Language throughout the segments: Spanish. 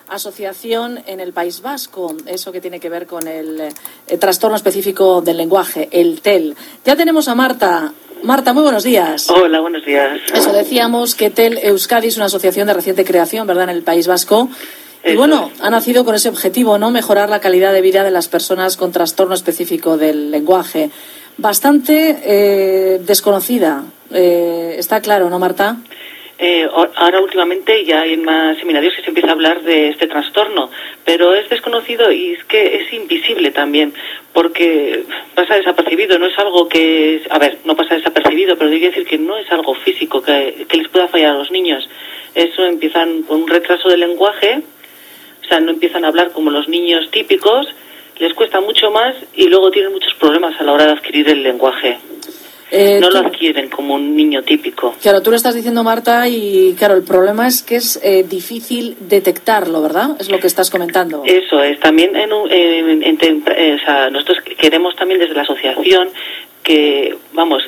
asociación en el País Vasco, eso que tiene que ver con el trastorno específico del lenguaje, el TEL. Ya tenemos a Marta. Marta, muy buenos días. Hola, buenos días. Eso, decíamos que TEL Euskadi es una asociación de reciente creación, ¿verdad?, en el País Vasco. Y bueno, ha nacido con ese objetivo, ¿no?, mejorar la calidad de vida de las personas con trastorno específico del lenguaje. Bastante desconocida, está claro, ¿no, Marta? Ahora últimamente ya hay más seminarios que se empieza a hablar de este trastorno, pero es desconocido y es que es invisible también, porque pasa desapercibido, no es algo que... no pasa desapercibido, pero diría decir que no es algo físico que les pueda fallar a los niños. Eso empiezan con un retraso del lenguaje, o sea, no empiezan a hablar como los niños típicos, les cuesta mucho más y luego tienen muchos problemas a la hora de adquirir el lenguaje. No lo adquieren como un niño típico. Claro, tú lo estás diciendo, Marta, y claro, el problema es que es difícil detectarlo, ¿verdad? Es lo que estás comentando. Eso es. También nosotros queremos también desde la asociación que,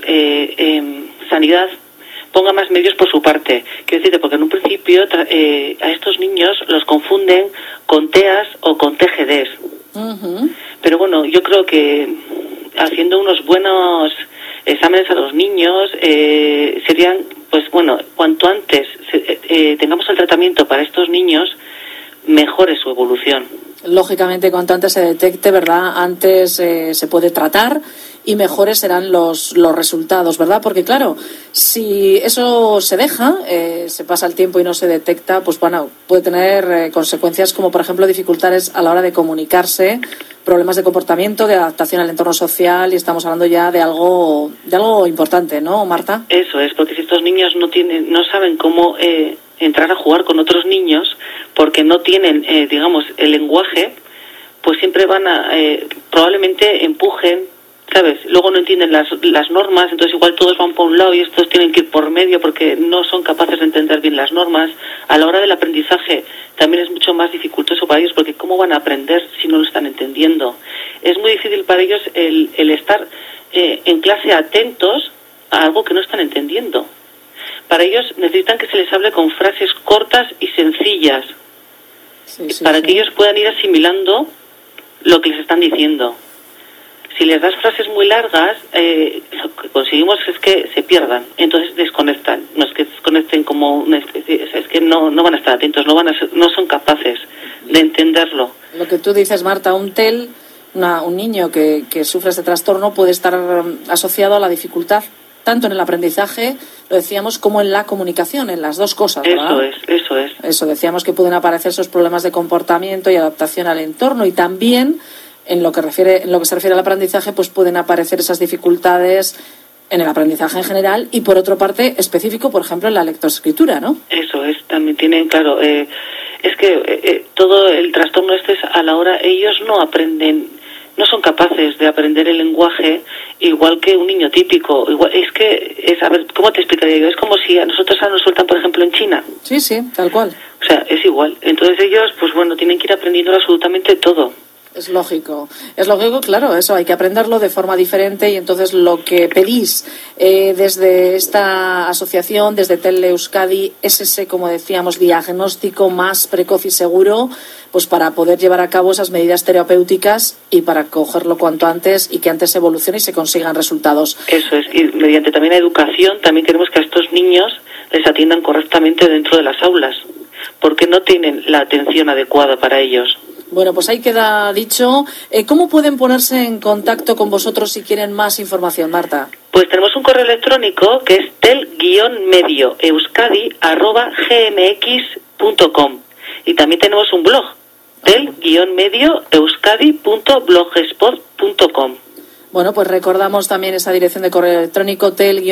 Sanidad ponga más medios por su parte. Quiero decirte, porque en un principio a estos niños los confunden con TEAs o con TGDs. Uh-huh. Pero bueno, yo creo que haciendo unos buenos exámenes a los niños serían, cuanto antes tengamos el tratamiento para estos niños, mejore su evolución. Lógicamente, cuanto antes se detecte, ¿verdad?, antes se puede tratar y mejores serán los resultados, ¿verdad? Porque claro, si eso se deja, se pasa el tiempo y no se detecta, pues bueno, puede tener consecuencias como, por ejemplo, dificultades a la hora de comunicarse, problemas de comportamiento, de adaptación al entorno social, y estamos hablando ya de algo importante, ¿no, Marta? Eso es, porque si estos niños no saben cómo entrar a jugar con otros niños, porque no tienen, el lenguaje, pues siempre van a, probablemente empujen, ¿sabes? Luego no entienden las normas, entonces igual todos van por un lado y estos tienen que ir por medio porque no son capaces de entender bien las normas. A la hora del aprendizaje también es mucho más dificultoso para ellos, porque ¿cómo van a aprender si no lo están entendiendo? Es muy difícil para ellos el estar en clase atentos a algo que no están entendiendo. Para ellos necesitan que se les hable con frases cortas y sencillas, para que ellos puedan ir asimilando lo que les están diciendo. Si les das frases muy largas, lo que conseguimos es que se pierdan, entonces desconectan. No es que desconecten como una especie, es que no van a estar atentos, no son capaces de entenderlo. Lo que tú dices, Marta, un TEL, un niño que sufre este trastorno puede estar asociado a la dificultad tanto en el aprendizaje, lo decíamos, como en la comunicación, en las dos cosas, ¿verdad? Eso es. Eso, decíamos que pueden aparecer esos problemas de comportamiento y adaptación al entorno, y también en lo que se refiere al aprendizaje, pues pueden aparecer esas dificultades en el aprendizaje en general y, por otra parte, específico, por ejemplo, en la lectoescritura, ¿no? Eso es, también tienen, claro, es que todo el trastorno es a la hora, ellos no aprenden, no son capaces de aprender el lenguaje igual que un niño típico. ¿Cómo te explicaría yo? Es como si a nosotros nos sueltan, por ejemplo, en China. Sí, tal cual. O sea, es igual. Entonces ellos, tienen que ir aprendiendo absolutamente todo. Es lógico, claro, eso hay que aprenderlo de forma diferente, y entonces lo que pedís desde esta asociación, desde TEL Euskadi, es ese, como decíamos, diagnóstico más precoz y seguro, pues para poder llevar a cabo esas medidas terapéuticas y para cogerlo cuanto antes y que antes se evolucione y se consigan resultados. Eso es, y mediante también la educación también queremos que a estos niños les atiendan correctamente dentro de las aulas, porque no tienen la atención adecuada para ellos. Bueno, pues ahí queda dicho. ¿Cómo pueden ponerse en contacto con vosotros si quieren más información, Marta? Pues tenemos un correo electrónico que es tel-medioeuskadi@gmx.com, y también tenemos un blog, tel-medioeuskadi.blogspot.com. Bueno, pues recordamos también esa dirección de correo electrónico,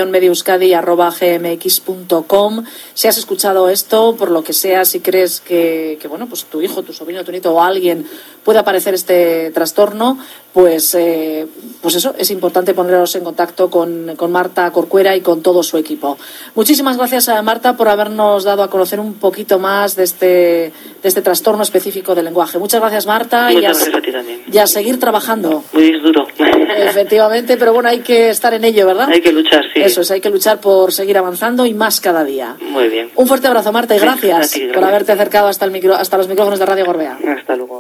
tel-medioeuskadi@gmx.com. Si has escuchado esto, por lo que sea, si crees que pues tu hijo, tu sobrino, tu nieto o alguien pueda padecer este trastorno, pues eso, es importante poneros en contacto con Marta Corcuera y con todo su equipo. Muchísimas gracias a Marta por habernos dado a conocer un poquito más de este trastorno específico del lenguaje. Muchas gracias, Marta. Muchas gracias a ti también. Y a seguir trabajando. Muy duro. Efectivamente, pero bueno, hay que estar en ello, ¿verdad? Hay que luchar, sí. Eso es, hay que luchar por seguir avanzando y más cada día. Muy bien. Un fuerte abrazo, Marta, y gracias, gracias por haberte acercado hasta los micrófonos de Radio Gorbea. Hasta luego.